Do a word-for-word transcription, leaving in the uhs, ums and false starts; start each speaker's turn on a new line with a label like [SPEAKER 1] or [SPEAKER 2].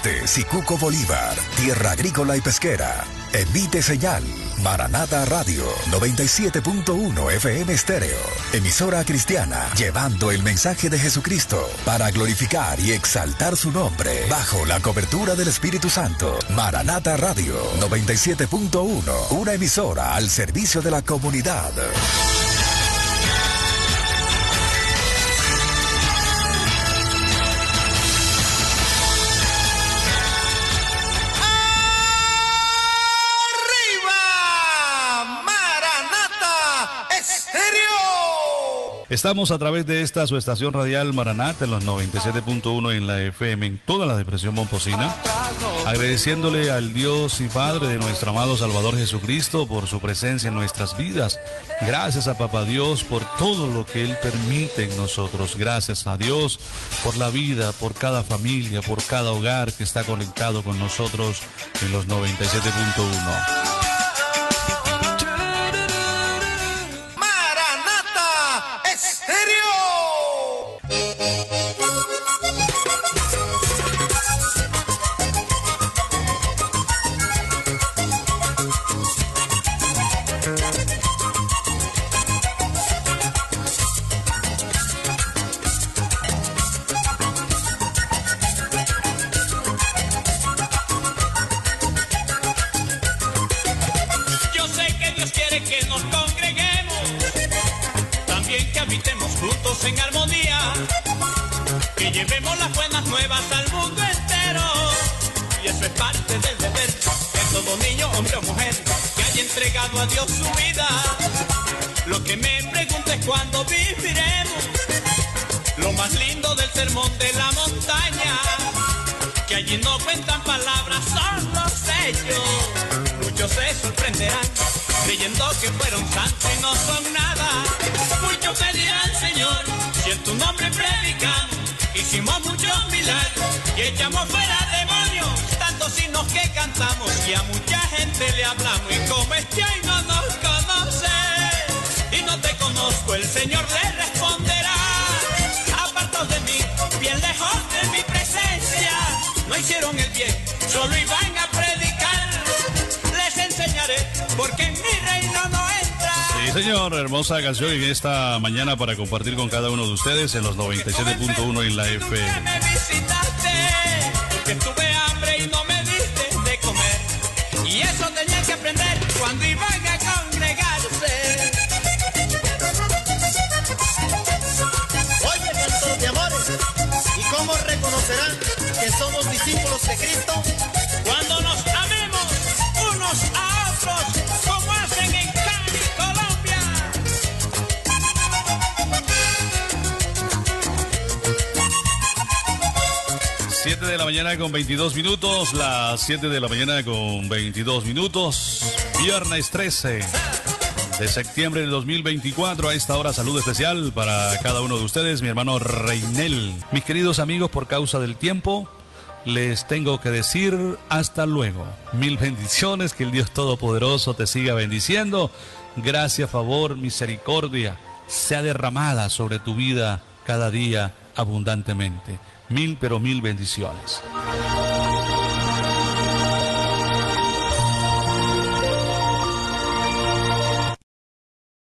[SPEAKER 1] Desde Sicuco, Bolívar, tierra agrícola y pesquera, emite señal Maranata Radio noventa y siete punto uno F M Estéreo, emisora cristiana, llevando el mensaje de Jesucristo para glorificar y exaltar su nombre, bajo la cobertura del Espíritu Santo. Maranata Radio noventa y siete punto uno, una emisora al servicio de la comunidad.
[SPEAKER 2] Estamos a través de esta su estación radial Maranata en los noventa y siete punto uno en la F M en toda la depresión momposina, agradeciéndole al Dios y Padre de nuestro amado Salvador Jesucristo por su presencia en nuestras vidas. Gracias a Papá Dios por todo lo que Él permite en nosotros. Gracias a Dios por la vida, por cada familia, por cada hogar que está conectado con nosotros en los noventa y siete punto uno.
[SPEAKER 3] En armonía, que llevemos las buenas nuevas al mundo entero, y eso es parte del deber de todo niño, hombre o mujer, que haya entregado a Dios su vida. Lo que me pregunto es cuándo viviremos lo más lindo del sermón de la montaña, que allí no cuentan palabras, son los hechos. Muchos se sorprenderán creyendo que fueron santos y no son nada. Muchos me dirán, Señor, si en tu nombre predicamos, hicimos muchos milagros y echamos fuera demonios, tantos signos que cantamos y a mucha gente le hablamos. Y como este hoy no nos conoce y no te conozco, el Señor le responderá: apartaos de mí, bien lejos de mi presencia, no hicieron el bien, solo iban a predicar. Les enseñaré porque en mi reino no entra.
[SPEAKER 2] Sí, señor, hermosa canción en esta mañana para compartir con cada uno de ustedes en los noventa y siete punto uno en la F M.
[SPEAKER 3] Me visitaste, que tuve hambre y no me diste de comer, y eso tenía que aprender cuando iban a congregarse.
[SPEAKER 4] Oye, cantos de amores, ¿y cómo reconocerán que somos discípulos de Cristo?
[SPEAKER 3] Cuando nos amemos unos a otros, como hacen en Cali, Colombia.
[SPEAKER 2] siete de la mañana con veintidós minutos, las siete de la mañana con veintidós minutos, viernes trece de septiembre del dos mil veinticuatro. A esta hora, saludo especial para cada uno de ustedes, mi hermano Reinel. Mis queridos amigos, por causa del tiempo, les tengo que decir hasta luego. Mil bendiciones, que el Dios Todopoderoso te siga bendiciendo. Gracia, favor, misericordia sea derramada sobre tu vida cada día abundantemente. Mil, pero mil bendiciones.